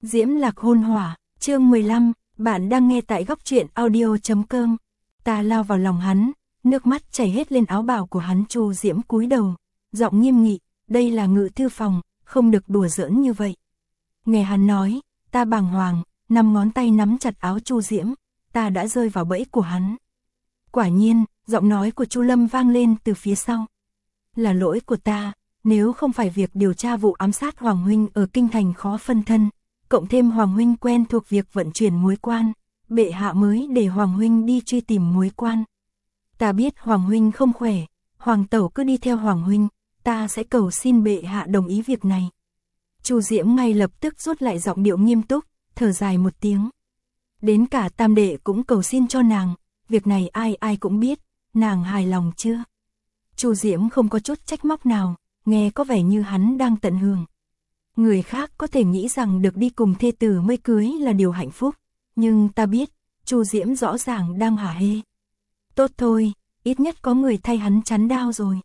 Diễm Lạc hôn hỏa, chương 15, bạn đang nghe tại góc truyện audio.com. Ta lao vào lòng hắn, nước mắt chảy hết lên áo bào của hắn. Chu Diễm cúi đầu, giọng nghiêm nghị, đây là ngự thư phòng, không được đùa giỡn như vậy. Nghe hắn nói, ta bàng hoàng, 5 ngón tay nắm chặt áo Chu Diễm, ta đã rơi vào bẫy của hắn. Quả nhiên, giọng nói của Chu Lâm vang lên từ phía sau. Là lỗi của ta, nếu không phải việc điều tra vụ ám sát Hoàng huynh ở kinh thành khó phân thân, cộng thêm Hoàng huynh quen thuộc việc vận chuyển muối quan, bệ hạ mới để Hoàng huynh đi truy tìm muối quan. Ta biết Hoàng huynh không khỏe, Hoàng tẩu cứ đi theo Hoàng huynh, ta sẽ cầu xin bệ hạ đồng ý việc này. Chu Diễm ngay lập tức rút lại giọng điệu nghiêm túc, thở dài một tiếng. Đến cả tam đệ cũng cầu xin cho nàng, việc này ai ai cũng biết, nàng hài lòng chưa? Chu Diễm không có chút trách móc nào, nghe có vẻ như hắn đang tận hưởng. Người khác có thể nghĩ rằng được đi cùng thê tử mới cưới là điều hạnh phúc, nhưng ta biết, Chu Diễm rõ ràng đang hả hê. Tốt thôi, ít nhất có người thay hắn chắn đao rồi.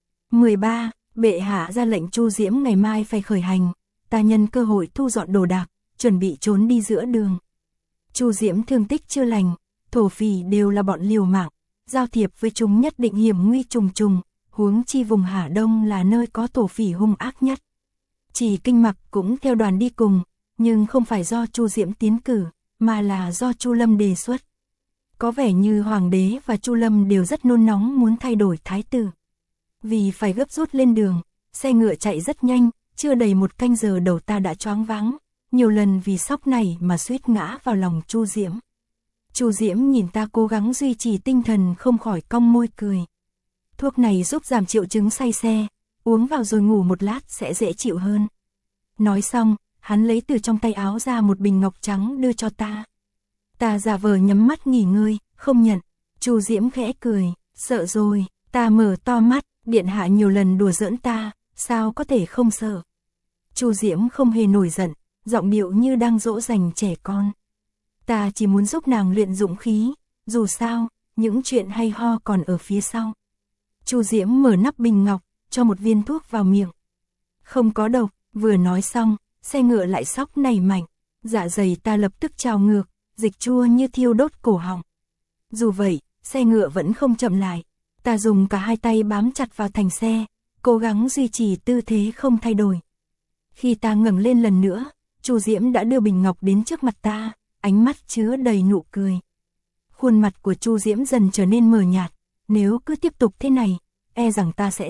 13. Bệ hạ ra lệnh Chu Diễm ngày mai phải khởi hành, ta nhân cơ hội thu dọn đồ đạc, chuẩn bị trốn đi giữa đường. Chu Diễm thương tích chưa lành, thổ phỉ đều là bọn liều mạng, giao thiệp với chúng nhất định hiểm nguy trùng trùng, huống chi vùng Hà Đông là nơi có thổ phỉ hung ác nhất. Chỉ Kinh Mặc cũng theo đoàn đi cùng, nhưng không phải do Chu Diễm tiến cử, mà là do Chu Lâm đề xuất. Có vẻ như Hoàng đế và Chu Lâm đều rất nôn nóng muốn thay đổi thái tử. Vì phải gấp rút lên đường, xe ngựa chạy rất nhanh, chưa đầy 1 canh giờ đầu ta đã choáng váng, nhiều lần vì sốc này mà suýt ngã vào lòng Chu Diễm. Chu Diễm nhìn ta cố gắng duy trì tinh thần không khỏi cong môi cười. Thuốc này giúp giảm triệu chứng say xe, uống vào rồi ngủ một lát sẽ dễ chịu hơn. Nói xong, hắn lấy từ trong tay áo ra một bình ngọc trắng đưa cho ta. Ta giả vờ nhắm mắt nghỉ ngơi, không nhận. Chu Diễm khẽ cười, sợ rồi. Ta mở to mắt, điện hạ nhiều lần đùa giỡn ta, sao có thể không sợ. Chu Diễm không hề nổi giận, giọng điệu như đang dỗ dành trẻ con. Ta chỉ muốn giúp nàng luyện dũng khí, dù sao, những chuyện hay ho còn ở phía sau. Chu Diễm mở nắp bình ngọc, cho một viên thuốc vào miệng. Không có độc, vừa nói xong, xe ngựa lại sóc nảy mạnh, dạ dày ta lập tức trào ngược, dịch chua như thiêu đốt cổ họng. Dù vậy, xe ngựa vẫn không chậm lại, ta dùng cả hai tay bám chặt vào thành xe, cố gắng duy trì tư thế không thay đổi. Khi ta ngẩng lên lần nữa, Chu Diễm đã đưa bình ngọc đến trước mặt ta, ánh mắt chứa đầy nụ cười. Khuôn mặt của Chu Diễm dần trở nên mờ nhạt, nếu cứ tiếp tục thế này, e rằng ta sẽ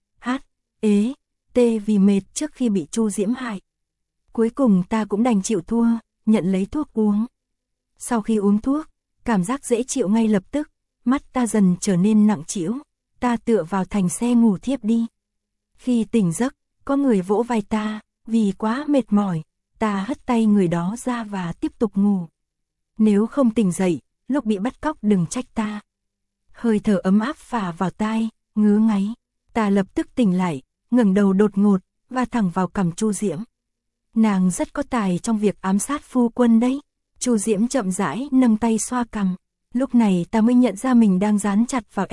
tê vì mệt trước khi bị Chu Diễm hại. Cuối cùng ta cũng đành chịu thua, nhận lấy thuốc uống. Sau khi uống thuốc, cảm giác dễ chịu ngay lập tức, mắt ta dần trở nên nặng trĩu, ta tựa vào thành xe ngủ thiếp đi. Khi tỉnh giấc, có người vỗ vai ta, vì quá mệt mỏi, ta hất tay người đó ra và tiếp tục ngủ. Nếu không tỉnh dậy, lúc bị bắt cóc đừng trách ta. Hơi thở ấm áp phả vào tai, ngứa ngáy, ta lập tức tỉnh lại, ngẩng đầu đột ngột, và thẳng vào cằm Chu Diễm. Nàng rất có tài trong việc ám sát phu quân đấy. Chu Diễm chậm rãi nâng tay xoa cằm. Lúc này ta mới nhận ra mình đang dán chặt vào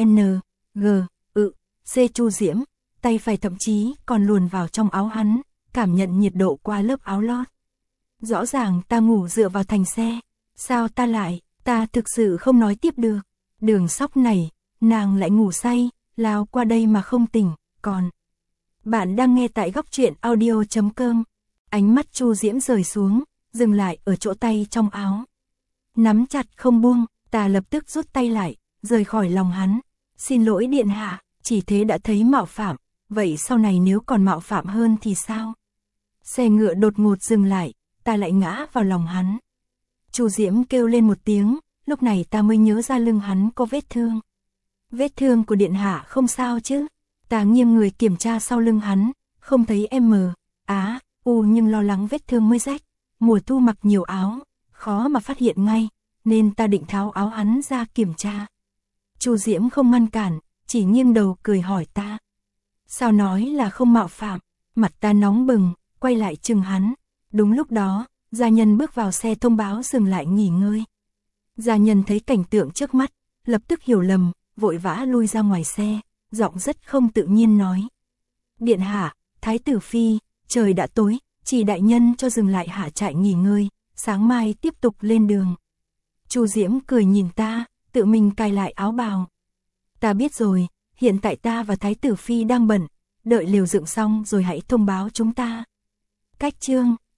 C Chu Diễm, tay phải thậm chí còn luồn vào trong áo hắn, cảm nhận nhiệt độ qua lớp áo lót. Rõ ràng ta ngủ dựa vào thành xe, sao ta thực sự không nói tiếp được. Đường sóc này, nàng lại ngủ say, lao qua đây mà không tỉnh, còn. Bạn đang nghe tại góc truyện audio.com. Ánh mắt Chu Diễm rời xuống, dừng lại ở chỗ tay trong áo. Nắm chặt không buông, ta lập tức rút tay lại, rời khỏi lòng hắn. Xin lỗi điện hạ, chỉ thế đã thấy mạo phạm, vậy sau này nếu còn mạo phạm hơn thì sao? Xe ngựa đột ngột dừng lại, ta lại ngã vào lòng hắn. Chu Diễm kêu lên một tiếng, lúc này ta mới nhớ ra lưng hắn có vết thương. Vết thương của điện hạ không sao chứ? Ta nghiêng người kiểm tra sau lưng hắn, không thấy nhưng lo lắng vết thương mới rách. Mùa thu mặc nhiều áo, khó mà phát hiện ngay, nên ta định tháo áo hắn ra kiểm tra. Chu Diễm không ngăn cản, chỉ nghiêng đầu cười hỏi ta. Sao nói là không mạo phạm? Mặt ta nóng bừng, quay lại chừng hắn. Đúng lúc đó, gia nhân bước vào xe thông báo dừng lại nghỉ ngơi. Gia nhân thấy cảnh tượng trước mắt, lập tức hiểu lầm, vội vã lui ra ngoài xe, giọng rất không tự nhiên nói. Điện hạ, thái tử phi, trời đã tối, chỉ đại nhân cho dừng lại hạ trại nghỉ ngơi, sáng mai tiếp tục lên đường. Chu Diễm cười nhìn ta, tự mình cài lại áo bào. Ta biết rồi, hiện tại ta và Thái tử Phi đang bận, đợi lều dựng xong rồi hãy thông báo chúng ta. Cách chương